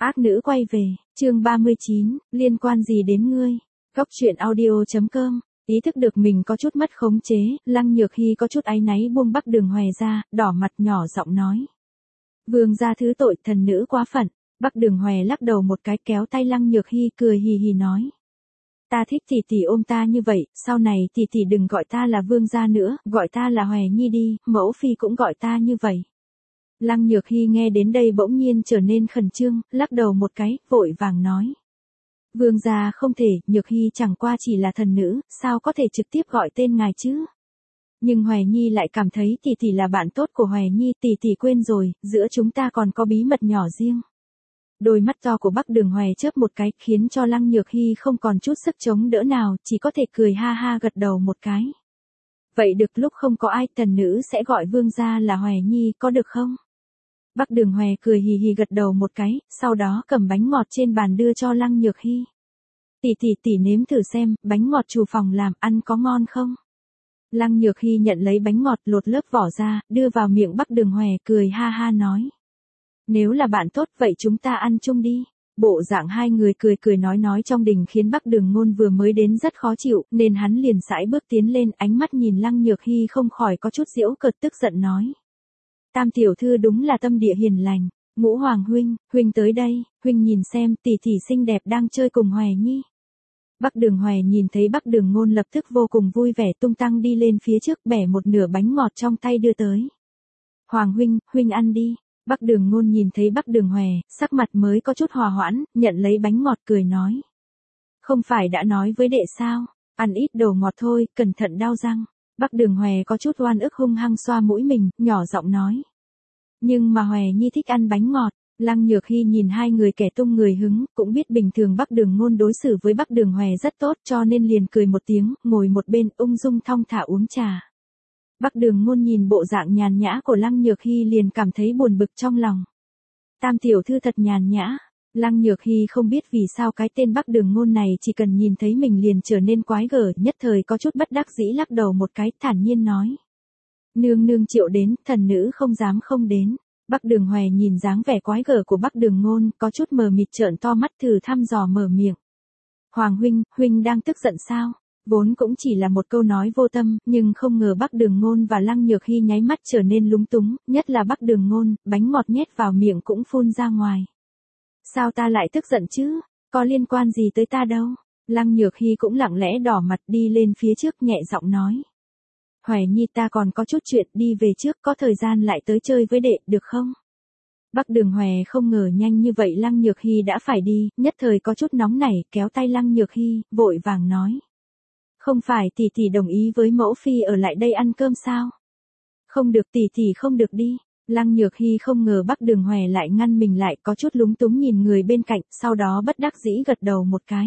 Ác nữ quay về, chương 39, liên quan gì đến ngươi? Góc truyện audio.com. Ý thức được mình có chút mất khống chế, Lăng Nhược Hy có chút áy náy buông Bắc Đường Hòe ra, đỏ mặt nhỏ giọng nói. Vương gia thứ tội, thần nữ quá phận. Bắc Đường Hòe lắc đầu một cái kéo tay Lăng Nhược Hy cười hì hì nói. Ta thích tỷ tỷ ôm ta như vậy, sau này tỷ tỷ đừng gọi ta là vương gia nữa, gọi ta là Hòe Nhi đi, mẫu phi cũng gọi ta như vậy. Lăng Nhược Hy nghe đến đây bỗng nhiên trở nên khẩn trương, lắc đầu một cái, vội vàng nói. Vương gia không thể, Nhược Hy chẳng qua chỉ là thần nữ, sao có thể trực tiếp gọi tên ngài chứ? Nhưng Hòe Nhi lại cảm thấy tỷ tỷ là bạn tốt của Hòe Nhi, tỷ tỷ quên rồi, giữa chúng ta còn có bí mật nhỏ riêng. Đôi mắt to của Bắc Đường Hòe chớp một cái, khiến cho Lăng Nhược Hy không còn chút sức chống đỡ nào, chỉ có thể cười ha ha gật đầu một cái. Vậy được, lúc không có ai, thần nữ sẽ gọi vương gia là Hòe Nhi, có được không? Bắc Đường Hòe cười hì hì gật đầu một cái, sau đó cầm bánh ngọt trên bàn đưa cho Lăng Nhược Hy. Tỷ nếm thử xem, bánh ngọt chủ phòng làm, ăn có ngon không? Lăng Nhược Hy nhận lấy bánh ngọt lột lớp vỏ ra, đưa vào miệng Bắc Đường Hòe cười ha ha nói. Nếu là bạn tốt vậy chúng ta ăn chung đi. Bộ dạng hai người cười nói trong đình khiến Bắc Đường Ngôn vừa mới đến rất khó chịu, nên hắn liền sải bước tiến lên, ánh mắt nhìn Lăng Nhược Hy không khỏi có chút giễu cợt tức giận nói. Tam tiểu thư đúng là tâm địa hiền lành. Ngũ Hoàng huynh tới đây, huynh nhìn xem, tỷ tỷ xinh đẹp đang chơi cùng Hòe Nhi. Bắc Đường Hòe nhìn thấy Bắc Đường Ngôn lập tức vô cùng vui vẻ tung tăng đi lên phía trước bẻ một nửa bánh ngọt trong tay đưa tới. Hoàng huynh ăn đi. Bắc Đường Ngôn nhìn thấy Bắc Đường Hòe, sắc mặt mới có chút hòa hoãn, nhận lấy bánh ngọt cười nói. Không phải đã nói với đệ sao, ăn ít đồ ngọt thôi, cẩn thận đau răng. Bắc Đường Hòe có chút oan ức hung hăng xoa mũi mình, nhỏ giọng nói. Nhưng mà Hòe Nhi thích ăn bánh ngọt. Lăng Nhược Hy nhìn hai người kẻ tung người hứng, cũng biết bình thường Bắc Đường Ngôn đối xử với Bắc Đường Hòe rất tốt cho nên liền cười một tiếng, ngồi một bên ung dung thong thả uống trà. Bắc Đường Ngôn nhìn bộ dạng nhàn nhã của Lăng Nhược Hy liền cảm thấy buồn bực trong lòng. Tam tiểu thư thật nhàn nhã. Lăng Nhược Hy không biết vì sao cái tên Bắc Đường Ngôn này chỉ cần nhìn thấy mình liền trở nên quái gở, nhất thời có chút bất đắc dĩ lắc đầu một cái, thản nhiên nói. Nương triệu đến, thần nữ không dám không đến. Bắc Đường Hòe nhìn dáng vẻ quái gở của Bắc Đường Ngôn, có chút mờ mịt trợn to mắt thử thăm dò mở miệng. Hoàng huynh đang tức giận sao? Vốn cũng chỉ là một câu nói vô tâm, nhưng không ngờ Bắc Đường Ngôn và Lăng Nhược Hy nháy mắt trở nên lúng túng, nhất là Bắc Đường Ngôn, bánh ngọt nhét vào miệng cũng phun ra ngoài. Sao ta lại tức giận chứ? Có liên quan gì tới ta đâu? Lăng Nhược Hy cũng lặng lẽ đỏ mặt đi lên phía trước nhẹ giọng nói. Hòe Nhi ta còn có chút chuyện, đi về trước, có thời gian lại tới chơi với đệ, được không? Bắc Đường Hòe không ngờ nhanh như vậy Lăng Nhược Hy đã phải đi, nhất thời có chút nóng nảy, kéo tay Lăng Nhược Hy, vội vàng nói. Không phải tỷ đồng ý với mẫu phi ở lại đây ăn cơm sao? Không được, tỷ không được đi. Lăng Nhược Hy không ngờ Bắc Đường Hòe lại ngăn mình lại, có chút lúng túng nhìn người bên cạnh, sau đó bất đắc dĩ gật đầu một cái.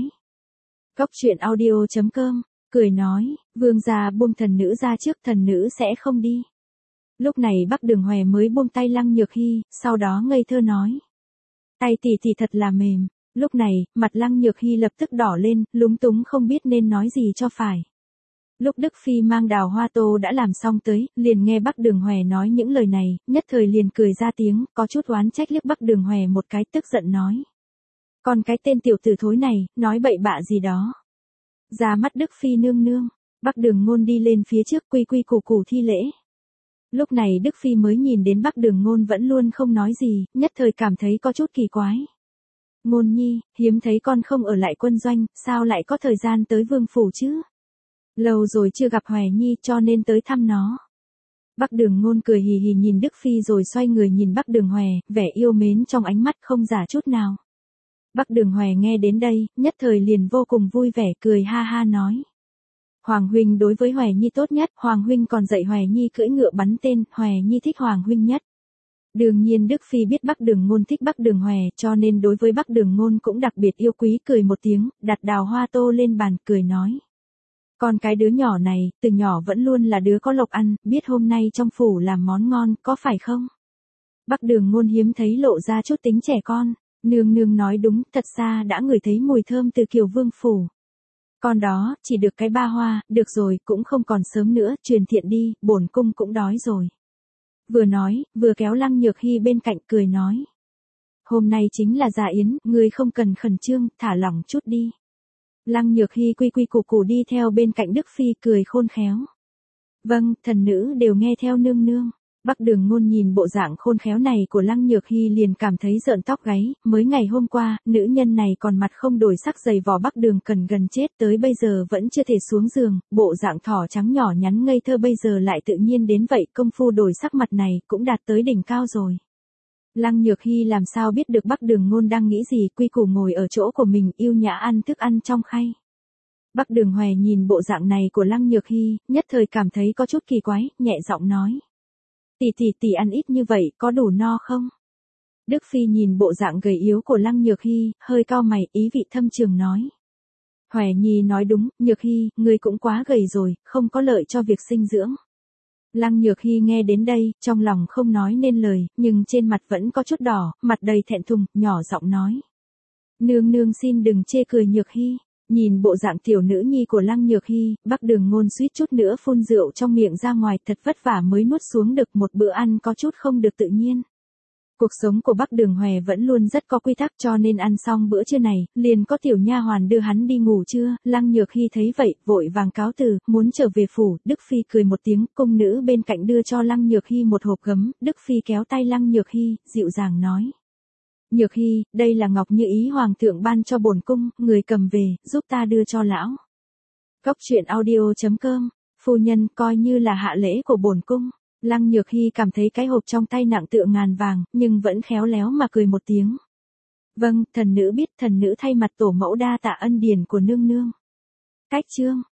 Góc truyện audio.com, cười nói, vương gia buông thần nữ ra trước, thần nữ sẽ không đi. Lúc này Bắc Đường Hòe mới buông tay Lăng Nhược Hy, sau đó ngây thơ nói. Tay tỷ thật là mềm. Lúc này, mặt Lăng Nhược Hy lập tức đỏ lên, lúng túng không biết nên nói gì cho phải. Lúc Đức Phi mang đào hoa tô đã làm xong tới, liền nghe Bắc Đường Hòe nói những lời này, nhất thời liền cười ra tiếng, có chút oán trách liếc Bắc Đường Hòe một cái, tức giận nói. Còn cái tên tiểu tử thối này, nói bậy bạ gì đó. Ra mắt Đức Phi nương. Bắc Đường Ngôn đi lên phía trước quy củ thi lễ. Lúc này Đức Phi mới nhìn đến Bắc Đường Ngôn vẫn luôn không nói gì, nhất thời cảm thấy có chút kỳ quái. Ngôn Nhi, hiếm thấy con không ở lại quân doanh, sao lại có thời gian tới vương phủ chứ? Lâu rồi chưa gặp Hòe Nhi cho nên tới thăm nó. Bắc Đường Ngôn cười hì hì nhìn Đức Phi rồi xoay người nhìn Bắc Đường Hòe, vẻ yêu mến trong ánh mắt không giả chút nào. Bắc Đường Hòe nghe đến đây, nhất thời liền vô cùng vui vẻ cười ha ha nói. Hoàng huynh đối với Hòe Nhi tốt nhất, Hoàng huynh còn dạy Hòe Nhi cưỡi ngựa bắn tên, Hòe Nhi thích Hoàng huynh nhất. Đương nhiên Đức Phi biết Bắc Đường Ngôn thích Bắc Đường Hòe cho nên đối với Bắc Đường Ngôn cũng đặc biệt yêu quý, cười một tiếng, đặt đào hoa tô lên bàn, cười nói. Còn cái đứa nhỏ này, từ nhỏ vẫn luôn là đứa có lộc ăn, biết hôm nay trong phủ làm món ngon, có phải không? Bắc Đường Ngôn hiếm thấy lộ ra chút tính trẻ con, nương nói đúng, thật ra đã ngửi thấy mùi thơm từ Kiều Vương phủ. Con đó, chỉ được cái ba hoa, được rồi, cũng không còn sớm nữa, truyền thiện đi, bổn cung cũng đói rồi. Vừa nói, vừa kéo Lăng Nhược Hy bên cạnh cười nói. Hôm nay chính là dạ yến, ngươi không cần khẩn trương, thả lỏng chút đi. Lăng Nhược Hy quy quy củ củ đi theo bên cạnh Đức Phi cười khôn khéo. Vâng, thần nữ đều nghe theo nương nương. Bắc Đường Ngôn nhìn bộ dạng khôn khéo này của Lăng Nhược Hy liền cảm thấy rợn tóc gáy, mới ngày hôm qua, nữ nhân này còn mặt không đổi sắc giày vò Bắc Đường Cần gần chết tới bây giờ vẫn chưa thể xuống giường, bộ dạng thỏ trắng nhỏ nhắn ngây thơ bây giờ lại tự nhiên đến vậy, công phu đổi sắc mặt này cũng đạt tới đỉnh cao rồi. Lăng Nhược Hy làm sao biết được Bắc Đường Ngôn đang nghĩ gì, quy củ ngồi ở chỗ của mình yêu nhã ăn thức ăn trong khay. Bắc Đường Hòe nhìn bộ dạng này của Lăng Nhược Hy, nhất thời cảm thấy có chút kỳ quái, nhẹ giọng nói. Tỷ ăn ít như vậy, có đủ no không? Đức Phi nhìn bộ dạng gầy yếu của Lăng Nhược Hy, hơi cau mày, ý vị thâm trường nói. Hòe Nhi nói đúng, Nhược Hy, ngươi cũng quá gầy rồi, không có lợi cho việc sinh dưỡng. Lăng Nhược Hy nghe đến đây, trong lòng không nói nên lời, nhưng trên mặt vẫn có chút đỏ, mặt đầy thẹn thùng, nhỏ giọng nói. Nương nương xin đừng chê cười Nhược Hy. Nhìn bộ dạng tiểu nữ nhi của Lăng Nhược Hy, Bắc Đường Ngôn suýt chút nữa phun rượu trong miệng ra ngoài, thật vất vả mới nuốt xuống được một bữa ăn có chút không được tự nhiên. Cuộc sống của Bắc Đường Hòe vẫn luôn rất có quy tắc, cho nên ăn xong bữa trưa này, liền có tiểu nha hoàn đưa hắn đi ngủ trưa. Lăng Nhược Hy thấy vậy, vội vàng cáo từ, muốn trở về phủ. Đức Phi cười một tiếng, cung nữ bên cạnh đưa cho Lăng Nhược Hy một hộp gấm. Đức Phi kéo tay Lăng Nhược Hy, dịu dàng nói. Nhược Hy, đây là ngọc như ý hoàng thượng ban cho bổn cung, người cầm về, giúp ta đưa cho lão. Góc truyện audio.com, phu nhân coi như là hạ lễ của bổn cung. Lăng Nhược Hy cảm thấy cái hộp trong tay nặng tựa ngàn vàng, nhưng vẫn khéo léo mà cười một tiếng. Vâng, thần nữ biết, thần nữ thay mặt tổ mẫu đa tạ ân điển của nương nương. Cách chương